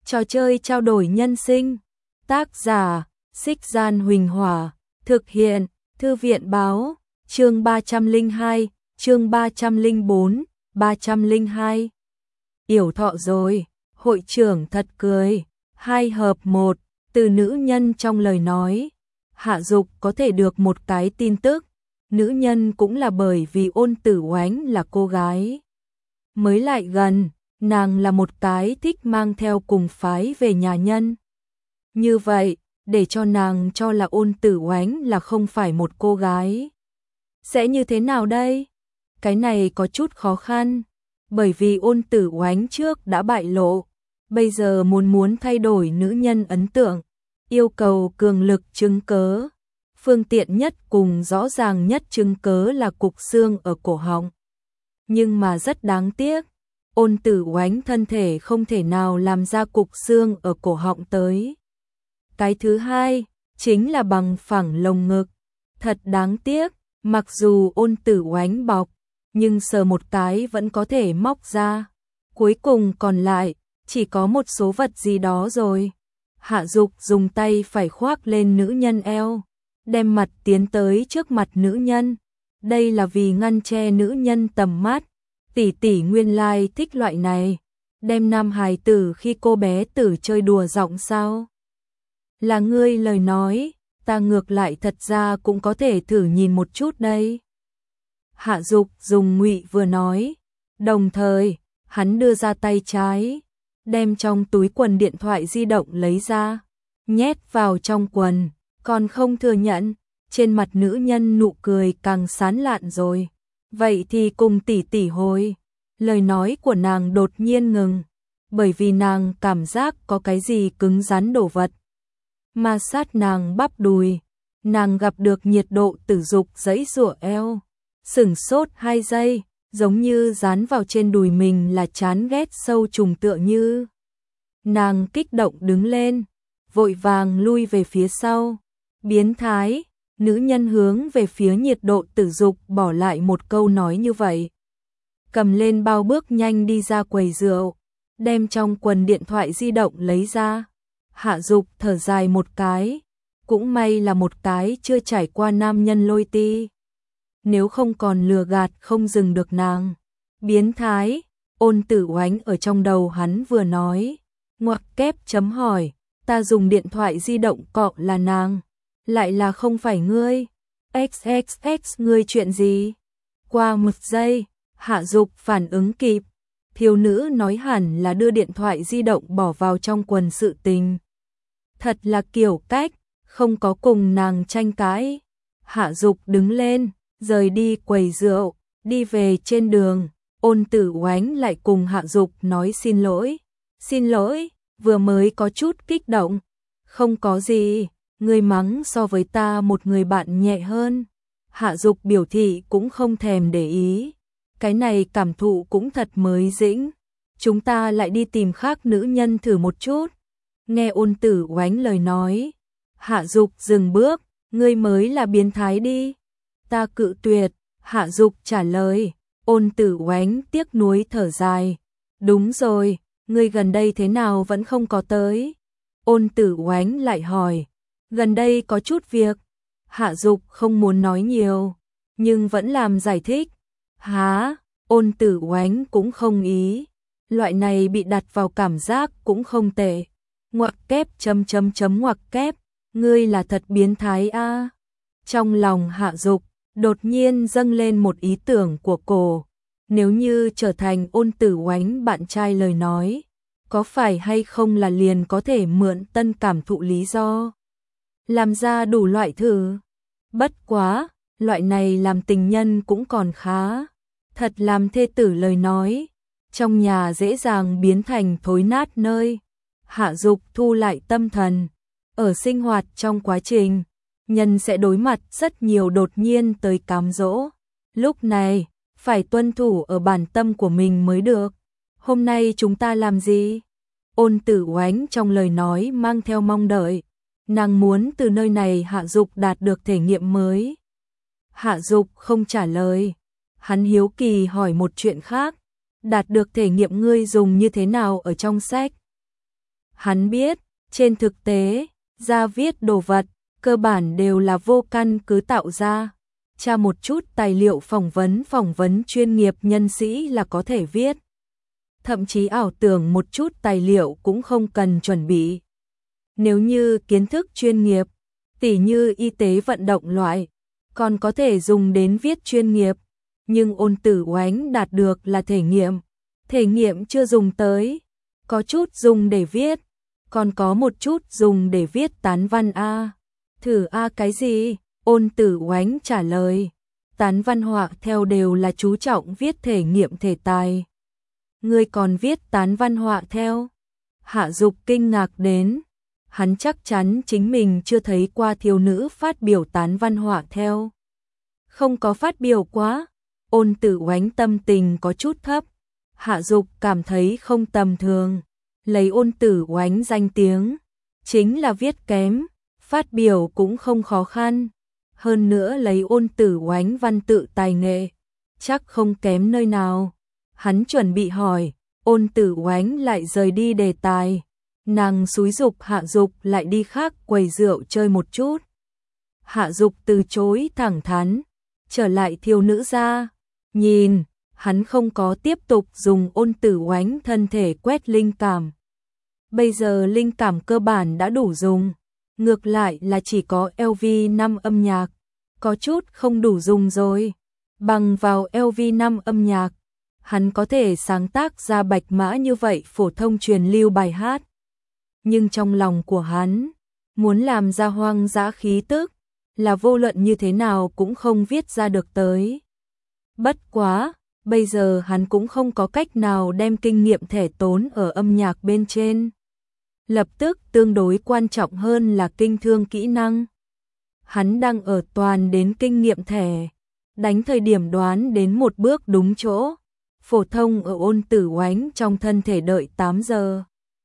Trò chơi trao đổi nhân sinh. Tác giả: Xích Gian Huỳnh Hỏa. Thực hiện: Thư viện báo. Chương 302, chương 304, 302. Yểu thọ rồi. Hội trưởng thật cười. 2 hợp 1. Từ nữ nhân trong lời nói, Hạ Dục có thể được một cái tin tức. Nữ nhân cũng là bởi vì Ôn Tử Oánh là cô gái mới lại gần, nàng là một cái thích mang theo cùng phái về nhà nhân. Như vậy, để cho nàng cho là Ôn Tử Oánh là không phải một cô gái. Sẽ như thế nào đây? Cái này có chút khó khăn, bởi vì Ôn Tử Oánh trước đã bại lộ, bây giờ muốn thay đổi nữ nhân ấn tượng, yêu cầu cường lực chứng cớ. Phương tiện nhất cùng rõ ràng nhất chứng cớ là cục xương ở cổ họng. Nhưng mà rất đáng tiếc, Ôn Tử Oánh thân thể không thể nào làm ra cục xương ở cổ họng tới. Cái thứ hai, chính là bằng phẳng lồng ngực. Thật đáng tiếc, mặc dù Ôn Tử Oánh bọc, nhưng sờ một cái vẫn có thể móc ra. Cuối cùng còn lại, chỉ có một số vật gì đó rồi. Hạ Dục dùng tay phải khoác lên nữ nhân eo, đem mặt tiến tới trước mặt nữ nhân. Đây là vì ngăn che nữ nhân tầm mắt. Tỷ tỷ nguyên lai thích loại này. Đem nam hài tử khi cô bé tử chơi đùa giọng sao? Là ngươi lời nói, ta ngược lại thật ra cũng có thể thử nhìn một chút đây. Hạ Dục dùng ngụy vừa nói, đồng thời, hắn đưa ra tay trái, đem trong túi quần điện thoại di động lấy ra, nhét vào trong quần, còn không thừa nhận. Trên mặt nữ nhân nụ cười càng sán lạn rồi. Vậy thì cùng tỷ tỷ hồi. Lời nói của nàng đột nhiên ngừng, bởi vì nàng cảm giác có cái gì cứng rắn đổ vật ma sát nàng bắp đùi. Nàng gặp được nhiệt độ tử dục giãy giụa eo, sửng sốt 2 giây, giống như dán vào trên đùi mình là chán ghét sâu trùng tựa như. Nàng kích động đứng lên, vội vàng lui về phía sau. Biến thái. Nữ nhân hướng về phía nhiệt độ tử dục bỏ lại một câu nói như vậy. Cầm lên bao bước nhanh đi ra quầy rượu, đem trong quần điện thoại di động lấy ra. Hạ Dục thở dài một cái, cũng may là một cái chưa trải qua nam nhân lôi ti. Nếu không còn lừa gạt không dừng được nàng. Biến thái, Ôn Tử Oánh ở trong đầu hắn vừa nói. Ngoặc kép chấm hỏi, ta dùng điện thoại di động cọ là nàng. Lại là không phải ngươi. XXX ngươi chuyện gì? Qua 1 giây, Hạ Dục phản ứng kịp. Thiếu nữ nói hẳn là đưa điện thoại di động bỏ vào trong quần sự tình. Thật là kiểu cách, không có cùng nàng tranh cãi. Hạ Dục đứng lên, rời đi quầy rượu, đi về trên đường. Ôn Tử Oánh lại cùng Hạ Dục nói xin lỗi. Xin lỗi, vừa mới có chút kích động. Không có gì. Ngươi mắng so với ta một người bạn nhẹ hơn. Hạ Dục biểu thị cũng không thèm để ý. Cái này cảm thụ cũng thật mới dĩnh. Chúng ta lại đi tìm khác nữ nhân thử một chút. Nghe Ôn Tử Oánh lời nói, Hạ Dục dừng bước. Ngươi mới là biến thái đi. Ta cự tuyệt. Hạ Dục trả lời. Ôn Tử Oánh tiếc nuối thở dài. Đúng rồi, ngươi gần đây thế nào vẫn không có tới. Ôn Tử Oánh lại hỏi. Gần đây có chút việc. Hạ Dục không muốn nói nhiều, nhưng vẫn làm giải thích. Hả? Ôn Tử Oánh cũng không ý. Loại này bị đặt vào cảm giác cũng không tệ. Ngoặc kép ngoặc kép. Ngươi là thật biến thái a. Trong lòng Hạ Dục đột nhiên dâng lên một ý tưởng của cô. Nếu như trở thành Ôn Tử Oánh bạn trai lời nói, có phải hay không là liền có thể mượn tân cảm thụ lý do làm ra đủ loại thử. Bất quá, loại này làm tình nhân cũng còn khá. Thật làm thê tử lời nói, trong nhà dễ dàng biến thành thối nát nơi. Hạ Dục thu lại tâm thần. Ở sinh hoạt trong quá trình, nhân sẽ đối mặt rất nhiều đột nhiên tới cám dỗ. Lúc này, phải tuân thủ ở bản tâm của mình mới được. Hôm nay chúng ta làm gì? Ôn Tử Oánh trong lời nói mang theo mong đợi. Nàng muốn từ nơi này Hạ Dục đạt được thể nghiệm mới. Hạ Dục không trả lời. Hắn hiếu kỳ hỏi một chuyện khác. Đạt được thể nghiệm ngươi dùng như thế nào ở trong sách? Hắn biết, trên thực tế, ra viết đồ vật, cơ bản đều là vô căn cứ tạo ra. Tra một chút tài liệu phỏng vấn chuyên nghiệp nhân sĩ là có thể viết. Thậm chí ảo tưởng một chút tài liệu cũng không cần chuẩn bị. Nếu như kiến thức chuyên nghiệp, tỉ như y tế vận động loại, còn có thể dùng đến viết chuyên nghiệp. Nhưng Ôn Tử Oánh đạt được là thể nghiệm chưa dùng tới, có chút dùng để viết, còn có một chút dùng để viết tán văn a. Thử a cái gì? Ôn Tử Oánh trả lời, tán văn họa theo đều là chú trọng viết thể nghiệm thể tài. Ngươi còn viết tán văn họa theo? Hạ Dục kinh ngạc đến, hắn chắc chắn chính mình chưa thấy qua thiếu nữ phát biểu tán văn họa theo. Không có phát biểu quá. Ôn Tử Oánh tâm tình có chút thấp. Hạ Dục cảm thấy không tầm thường. Lấy Ôn Tử Oánh danh tiếng, chính là viết kém, phát biểu cũng không khó khăn. Hơn nữa lấy Ôn Tử Oánh văn tự tài nghệ, chắc không kém nơi nào. Hắn chuẩn bị hỏi, Ôn Tử Oánh lại rời đi đề tài. Nàng xúi giục Hạ Dục lại đi khác quầy rượu chơi một chút. Hạ Dục từ chối thẳng thắn, trở lại thiếu nữ ra. Nhìn, hắn không có tiếp tục dùng Ôn Tử Oánh thân thể quét linh cảm. Bây giờ linh cảm cơ bản đã đủ dùng, ngược lại là chỉ có LV5 âm nhạc, có chút không đủ dùng rồi. Bằng vào LV5 âm nhạc, hắn có thể sáng tác ra bạch mã như vậy phổ thông truyền lưu bài hát. Nhưng trong lòng của hắn, muốn làm ra hoang dã khí tức, là vô luận như thế nào cũng không viết ra được tới. Bất quá, bây giờ hắn cũng không có cách nào đem kinh nghiệm thẻ tốn ở âm nhạc bên trên. Lập tức tương đối quan trọng hơn là kinh thương kỹ năng. Hắn đang ở toàn đến kinh nghiệm thẻ, đánh thời điểm đoán đến một bước đúng chỗ. Phổ thông ở Ôn Tử Oánh trong thân thể đợi 8 giờ.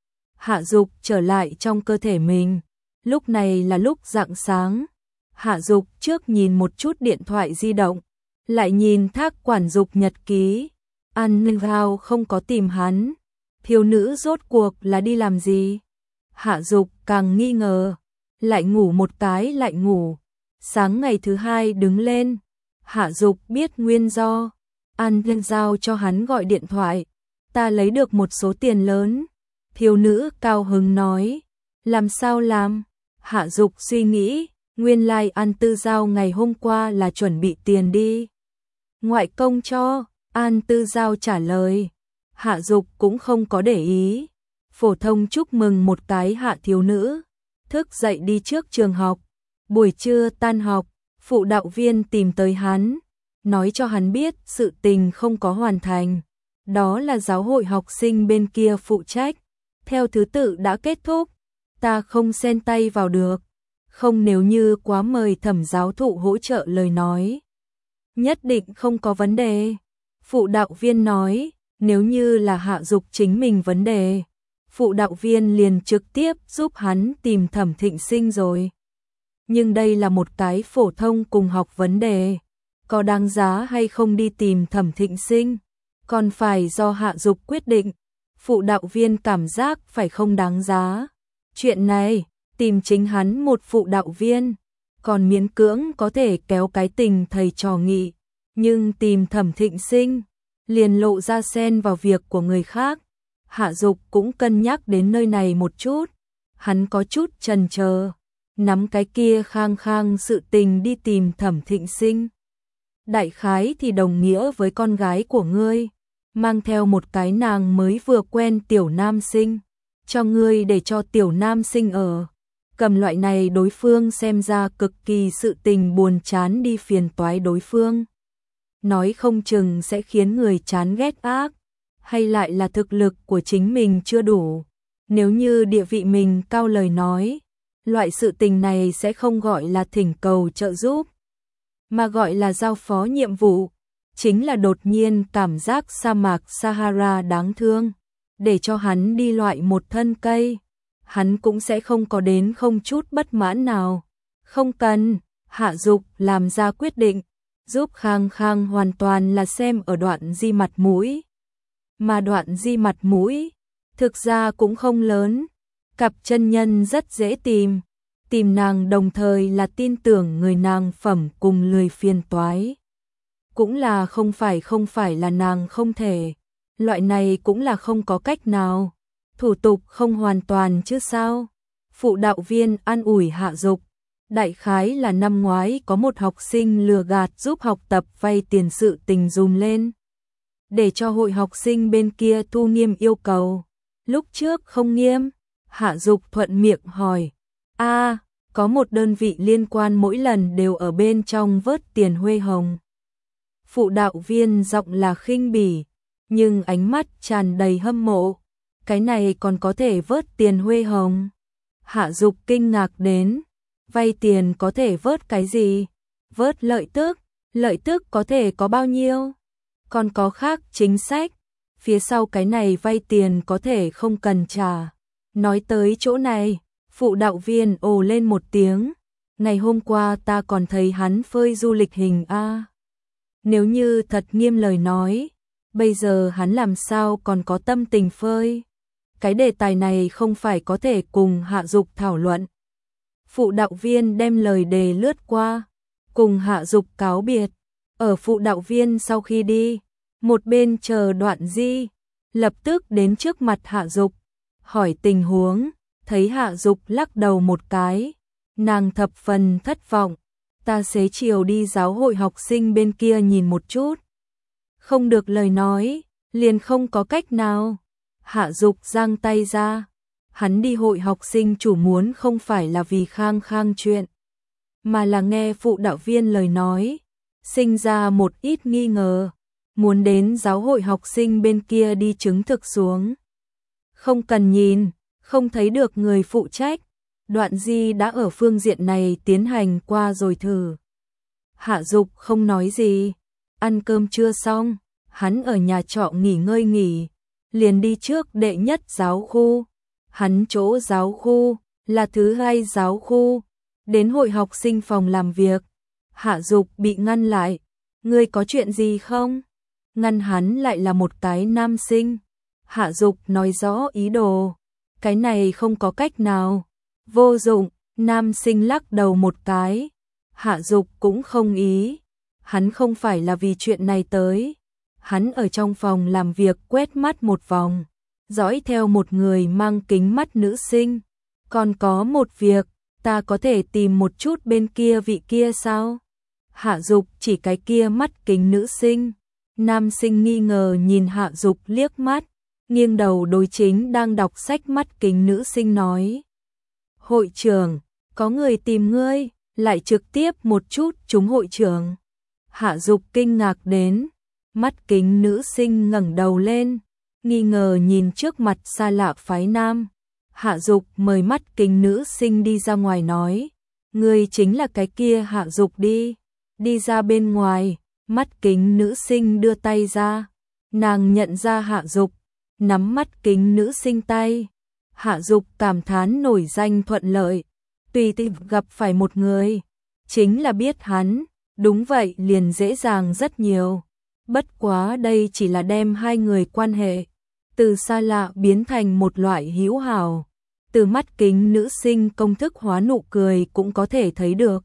Hạ Dục trở lại trong cơ thể mình. Lúc này là lúc rạng sáng. Hạ Dục trước nhìn một chút điện thoại di động, lại nhìn Thác Quản Dục nhật ký. An Hao không có tìm hắn. Thiếu nữ rốt cuộc là đi làm gì? Hạ Dục càng nghi ngờ. Lại ngủ một cái lại ngủ. Sáng ngày thứ hai đứng lên. Hạ Dục biết nguyên do. An giao cho hắn gọi điện thoại. Ta lấy được một số tiền lớn. Thiếu nữ cao hứng nói. Làm sao làm? Hạ Dục suy nghĩ. Nguyên lai An Tư Giao ngày hôm qua là chuẩn bị tiền đi. Ngoại công cho. An Tư Giao trả lời. Hạ Dục cũng không có để ý. Phổ thông chúc mừng một cái hạ thiếu nữ. Thức dậy đi trước trường học. Buổi trưa tan học, phụ đạo viên tìm tới hắn. Nói cho hắn biết sự tình không có hoàn thành. Đó là giáo hội học sinh bên kia phụ trách. Theo thứ tự đã kết thúc. Ta không xen tay vào được. Không, nếu như quá mời Thẩm giáo thụ hỗ trợ lời nói, nhất định không có vấn đề. Phụ đạo viên nói, nếu như là Hạ Dục chính mình vấn đề, phụ đạo viên liền trực tiếp giúp hắn tìm Thẩm Thịnh Sinh rồi. Nhưng đây là một cái phổ thông cùng học vấn đề, có đáng giá hay không đi tìm Thẩm Thịnh Sinh, còn phải do Hạ Dục quyết định. Phụ đạo viên cảm giác phải không đáng giá. Chuyện này, tìm chính hắn một phụ đạo viên, còn miễn cưỡng có thể kéo cái tình thầy trò nghị. Nhưng tìm Thẩm Thịnh Sinh, liền lộ ra xen vào việc của người khác. Hạ Dục cũng cân nhắc đến nơi này một chút. Hắn có chút chần chờ, nắm cái kia khang khang sự tình đi tìm Thẩm Thịnh Sinh. Đại khái thì đồng nghĩa với con gái của ngươi, mang theo một cái nàng mới vừa quen tiểu nam sinh, cho ngươi để cho tiểu nam sinh ở. Cầm loại này đối phương xem ra cực kỳ sự tình buồn chán đi phiền toái đối phương. Nói không chừng sẽ khiến người chán ghét ác, hay lại là thực lực của chính mình chưa đủ. Nếu như địa vị mình cao lời nói, loại sự tình này sẽ không gọi là thỉnh cầu trợ giúp, mà gọi là giao phó nhiệm vụ. Chính là đột nhiên cảm giác sa mạc Sahara đáng thương, để cho hắn đi loại một thân cây, hắn cũng sẽ không có đến không chút bất mãn nào. Không cần, Hạ Dục làm ra quyết định, giúp Khang Khang hoàn toàn là xem ở đoạn di mặt mũi. Mà đoạn di mặt mũi, thực ra cũng không lớn. Cặp chân nhân rất dễ tìm. Tìm nàng đồng thời là tin tưởng người nàng phẩm cùng lười phiền toái. Cũng là không phải là nàng không thể. Loại này cũng là không có cách nào. Thủ tục không hoàn toàn chứ sao. Phụ đạo viên an ủi Hạ Dục. Đại khái là năm ngoái có một học sinh lừa gạt giúp học tập vay tiền sự tình dùm lên. Để cho hội học sinh bên kia thu nghiêm yêu cầu. Lúc trước không nghiêm. Hạ Dục thuận miệng hỏi. Có một đơn vị liên quan mỗi lần đều ở bên trong vớt tiền huê hồng. Phụ đạo viên giọng là khinh bỉ, nhưng ánh mắt tràn đầy hâm mộ. Cái này còn có thể vớt tiền huê hồng. Hạ Dục kinh ngạc đến. Vay tiền có thể vớt cái gì? Vớt lợi tức có thể có bao nhiêu? Còn có khác chính sách. Phía sau cái này vay tiền có thể không cần trả. Nói tới chỗ này, phụ đạo viên ồ lên một tiếng. Ngày hôm qua ta còn thấy hắn phơi du lịch hình a. Nếu như thật nghiêm lời nói, bây giờ hắn làm sao còn có tâm tình phơi? Cái đề tài này không phải có thể cùng Hạ Dục thảo luận. Phụ đạo viên đem lời đề lướt qua, cùng Hạ Dục cáo biệt. Ở phụ đạo viên sau khi đi, một bên chờ Đoạn Di, lập tức đến trước mặt Hạ Dục, hỏi tình huống, thấy Hạ Dục lắc đầu một cái, nàng thập phần thất vọng. Ta xế chiều đi giáo hội học sinh bên kia nhìn một chút. Không được lời nói, liền không có cách nào. Hạ Dục giang tay ra. Hắn đi hội học sinh chủ muốn không phải là vì khang chuyện, mà là nghe phụ đạo viên lời nói, sinh ra một ít nghi ngờ, muốn đến giáo hội học sinh bên kia đi chứng thực xuống. Không cần nhìn, không thấy được người phụ trách. Đoạn Di đã ở phương diện này tiến hành qua rồi thử. Hạ Dục không nói gì. Ăn cơm trưa xong, hắn ở nhà trọ nghỉ ngơi liền đi trước đệ nhất giáo khu. Hắn chỗ giáo khu là thứ hai giáo khu. Đến hội học sinh phòng làm việc. Hạ Dục bị ngăn lại. Ngươi có chuyện gì không? Ngăn hắn lại là một cái nam sinh. Hạ Dục nói rõ ý đồ. Cái này không có cách nào. Vô dụng, nam sinh lắc đầu một cái. Hạ Dục cũng không ý. Hắn không phải là vì chuyện này tới. Hắn ở trong phòng làm việc quét mắt một vòng, dõi theo một người mang kính mắt nữ sinh. Còn có một việc, ta có thể tìm một chút bên kia vị kia sao? Hạ Dục chỉ cái kia mắt kính nữ sinh. Nam sinh nghi ngờ nhìn Hạ Dục liếc mắt, nghiêng đầu đối chính đang đọc sách mắt kính nữ sinh nói. Hội trưởng, có người tìm ngươi, lại trực tiếp một chút trúng hội trưởng. Hạ Dục kinh ngạc đến, mắt kính nữ sinh ngẩng đầu lên, nghi ngờ nhìn trước mặt xa lạ phái nam. Hạ Dục mời mắt kính nữ sinh đi ra ngoài nói, ngươi chính là cái kia Hạ Dục đi. Đi ra bên ngoài, mắt kính nữ sinh đưa tay ra, nàng nhận ra Hạ Dục, nắm mắt kính nữ sinh tay. Hạ Dục cảm thán nổi danh thuận lợi, tùy tiện gặp phải một người, chính là biết hắn, đúng vậy liền dễ dàng rất nhiều. Bất quá đây chỉ là đem hai người quan hệ từ xa lạ biến thành một loại hữu hảo. Từ mắt kính nữ sinh công thức hóa nụ cười cũng có thể thấy được.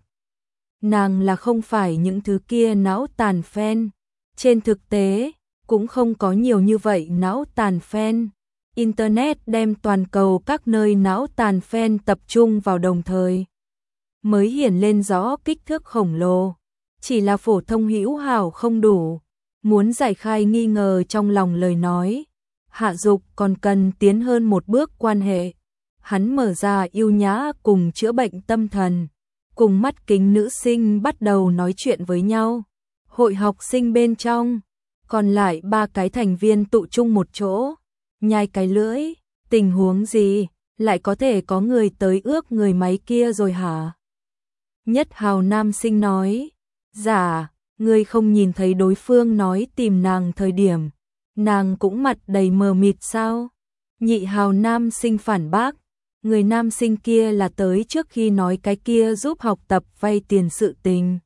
Nàng là không phải những thứ kia não tàn fan. Trên thực tế, cũng không có nhiều như vậy não tàn fan. Internet đem toàn cầu các nơi não tàn fan tập trung vào đồng thời, mới hiển lên rõ kích thước khổng lồ. Chỉ là phổ thông hữu hảo không đủ. Muốn giải khai nghi ngờ trong lòng lời nói, Hạ Dục còn cần tiến hơn một bước quan hệ. Hắn mở ra yêu nhã cùng chữa bệnh tâm thần, cùng mắt kính nữ sinh bắt đầu nói chuyện với nhau. Hội học sinh bên trong, còn lại 3 cái thành viên tụ chung một chỗ, nhai cái lưỡi. Tình huống gì, lại có thể có người tới ước người máy kia rồi hả? Nhất hào nam sinh nói, dạ, ngươi không nhìn thấy đối phương nói tìm nàng thời điểm, nàng cũng mặt đầy mờ mịt sao? Nhị hào nam sinh phản bác, người nam sinh kia là tới trước khi nói cái kia giúp học tập vay tiền sự tình.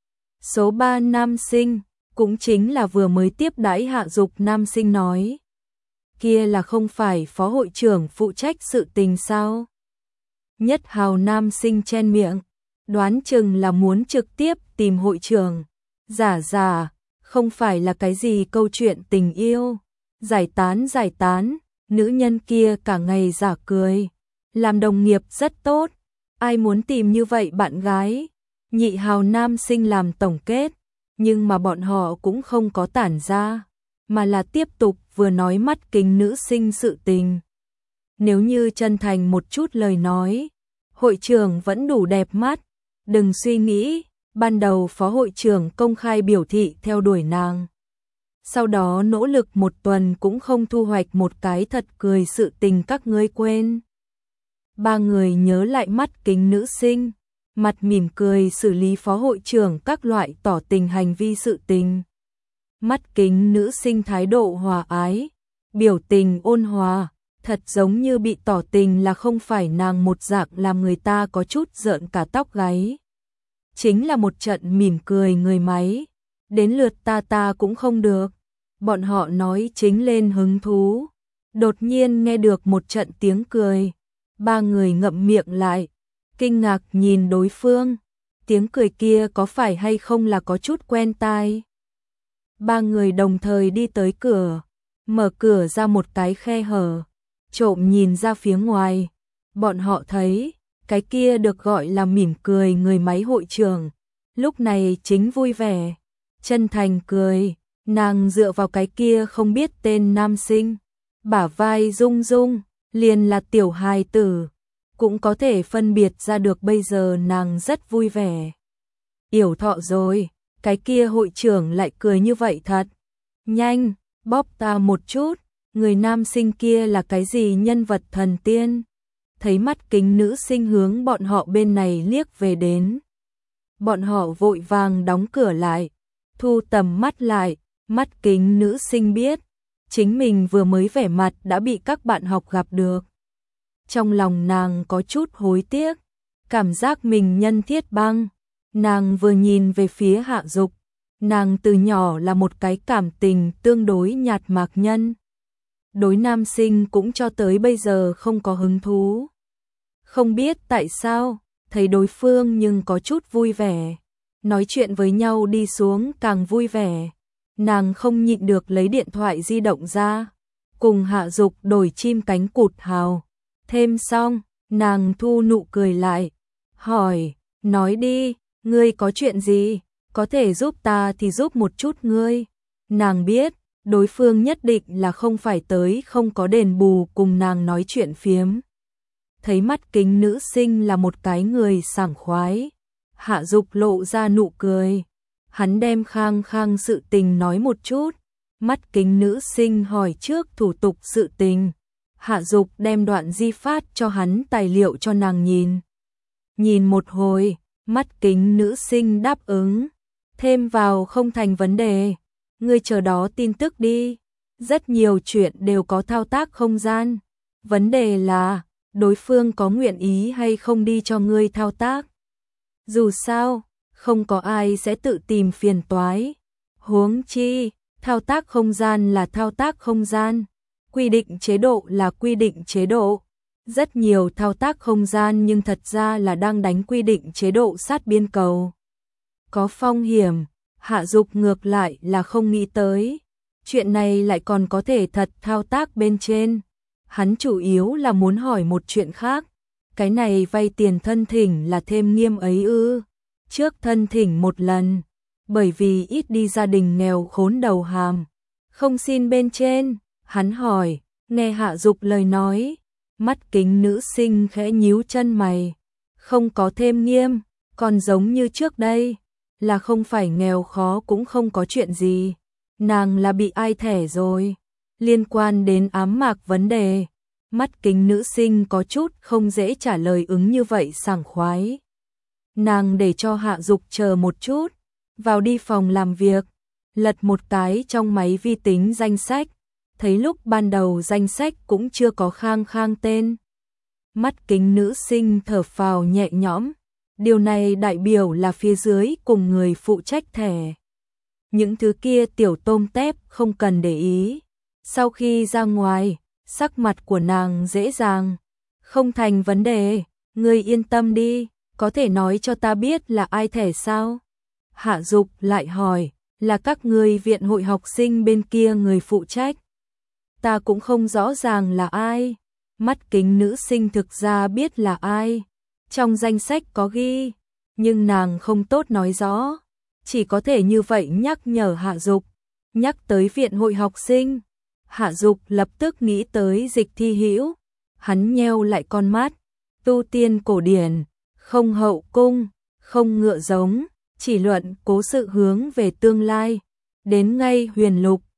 Số 3 nam sinh, cũng chính là vừa mới tiếp đãi Hạ Dục nam sinh nói. kia là không phải phó hội trưởng phụ trách sự tình sao? Nhất Hào nam sinh chen miệng, đoán chừng là muốn trực tiếp tìm hội trưởng. Giả, không phải là cái gì câu chuyện tình yêu. Giải tán, nữ nhân kia cả ngày giả cười. Làm đồng nghiệp rất tốt, ai muốn tìm như vậy bạn gái. Nhị Hào nam sinh làm tổng kết, nhưng mà bọn họ cũng không có tản ra, mà là tiếp tục vừa nói mắt kính nữ sinh sự tình. Nếu như chân thành một chút lời nói, hội trưởng vẫn đủ đẹp mắt, đừng suy nghĩ, ban đầu phó hội trưởng công khai biểu thị theo đuổi nàng. Sau đó nỗ lực một tuần cũng không thu hoạch một cái thật cười, sự tình các ngươi quên. Ba người nhớ lại mắt kính nữ sinh, mặt mỉm cười xử lý phó hội trưởng các loại tỏ tình hành vi sự tình. Mắt kính nữ sinh thái độ hòa ái, biểu tình ôn hòa, thật giống như bị tỏ tình là không phải nàng một dạng, làm người ta có chút rợn cả tóc gáy. Chính là một trận mỉm cười người máy, đến lượt ta cũng không được. Bọn họ nói chính lên hứng thú, đột nhiên nghe được một trận tiếng cười. Ba người ngậm miệng lại, kinh ngạc nhìn đối phương, tiếng cười kia có phải hay không là có chút quen tai. Ba người đồng thời đi tới cửa, mở cửa ra một cái khe hở, trộm nhìn ra phía ngoài. Bọn họ thấy, cái kia được gọi là mỉm cười người máy hội trưởng, lúc này chính vui vẻ, chân thành cười. Nàng dựa vào cái kia không biết tên nam sinh, bả vai rung rung, liền là tiểu hài tử, cũng có thể phân biệt ra được bây giờ nàng rất vui vẻ. Yểu thọ rồi, cái kia hội trưởng lại cười như vậy thật. Nhanh, bóp ta một chút, người nam sinh kia là cái gì nhân vật thần tiên. Thấy mắt kính nữ sinh hướng bọn họ bên này liếc về đến. Bọn họ vội vàng đóng cửa lại, thu tầm mắt lại. Mắt kính nữ sinh biết, chính mình vừa mới vẻ mặt đã bị các bạn học gặp được. Trong lòng nàng có chút hối tiếc, cảm giác mình nhân thiết băng. Nàng vừa nhìn về phía Hạ Dục, nàng từ nhỏ là một cái cảm tình tương đối nhạt mạc nhân. Đối nam sinh cũng cho tới bây giờ không có hứng thú. Không biết tại sao, thấy đối phương nhưng có chút vui vẻ. Nói chuyện với nhau đi xuống càng vui vẻ. Nàng không nhịn được lấy điện thoại di động ra, cùng Hạ Dục đổi chim cánh cụt hào. Thêm xong, nàng thu nụ cười lại, hỏi, nói đi, ngươi có chuyện gì, có thể giúp ta thì giúp một chút ngươi. Nàng biết, đối phương nhất định là không phải tới không có đền bù cùng nàng nói chuyện phiếm. Thấy mắt kính nữ sinh là một cái người sảng khoái, Hạ Dục lộ ra nụ cười. Hắn đem khang sự tình nói một chút, mắt kính nữ sinh hỏi trước thủ tục sự tình. Hạ Dục đem đoạn di phát cho hắn tài liệu cho nàng nhìn. Nhìn một hồi, mắt kính nữ sinh đáp ứng, thêm vào không thành vấn đề, ngươi chờ đó tin tức đi. Rất nhiều chuyện đều có thao tác không gian, vấn đề là đối phương có nguyện ý hay không đi cho ngươi thao tác. Dù sao, không có ai sẽ tự tìm phiền toái. Huống chi, thao tác không gian là thao tác không gian, quy định chế độ là quy định chế độ. Rất nhiều thao tác không gian nhưng thật ra là đang đánh quy định chế độ sát biên cầu. Có phong hiểm, Hạ Dục ngược lại là không nghĩ tới. Chuyện này lại còn có thể thật thao tác bên trên. Hắn chủ yếu là muốn hỏi một chuyện khác. Cái này vay tiền thân thỉnh là thêm nghiêm ấy ư? Trước thân thỉnh một lần, bởi vì ít đi gia đình nghèo khốn đầu hàm, không xin bên trên. Hắn hỏi, nghe Hạ Dục lời nói, mắt kính nữ sinh khẽ nhíu chân mày, không có thêm nghiêm, còn giống như trước đây, là không phải nghèo khó cũng không có chuyện gì. Nàng là bị ai thẻ rồi? Liên quan đến ám mạc vấn đề, mắt kính nữ sinh có chút không dễ trả lời ứng như vậy sảng khoái. Nàng để cho Hạ Dục chờ một chút, vào đi phòng làm việc, lật một cái trong máy vi tính danh sách, thấy lúc ban đầu danh sách cũng chưa có khang tên. Mắt kính nữ sinh thở phào nhẹ nhõm, điều này đại biểu là phía dưới cùng người phụ trách thẻ. Những thứ kia tiểu tôm tép không cần để ý, Sau khi ra ngoài, sắc mặt của nàng dễ dàng. Không thành vấn đề, ngươi yên tâm đi, có thể nói cho ta biết là ai thẻ sao? Hạ Dục lại hỏi, là các ngươi viện hội học sinh bên kia người phụ trách. Ta cũng không rõ ràng là ai. Mắt kính nữ sinh thực ra biết là ai. Trong danh sách có ghi, nhưng nàng không tốt nói rõ. Chỉ có thể như vậy nhắc nhở Hạ Dục. Nhắc tới viện hội học sinh, Hạ Dục lập tức nghĩ tới Dịch Thi Hữu. Hắn nheo lại con mắt, tu tiên cổ điển, không hậu cung, không ngựa giống, chỉ luận cố sự hướng về tương lai. Đến ngay Huyền Lục,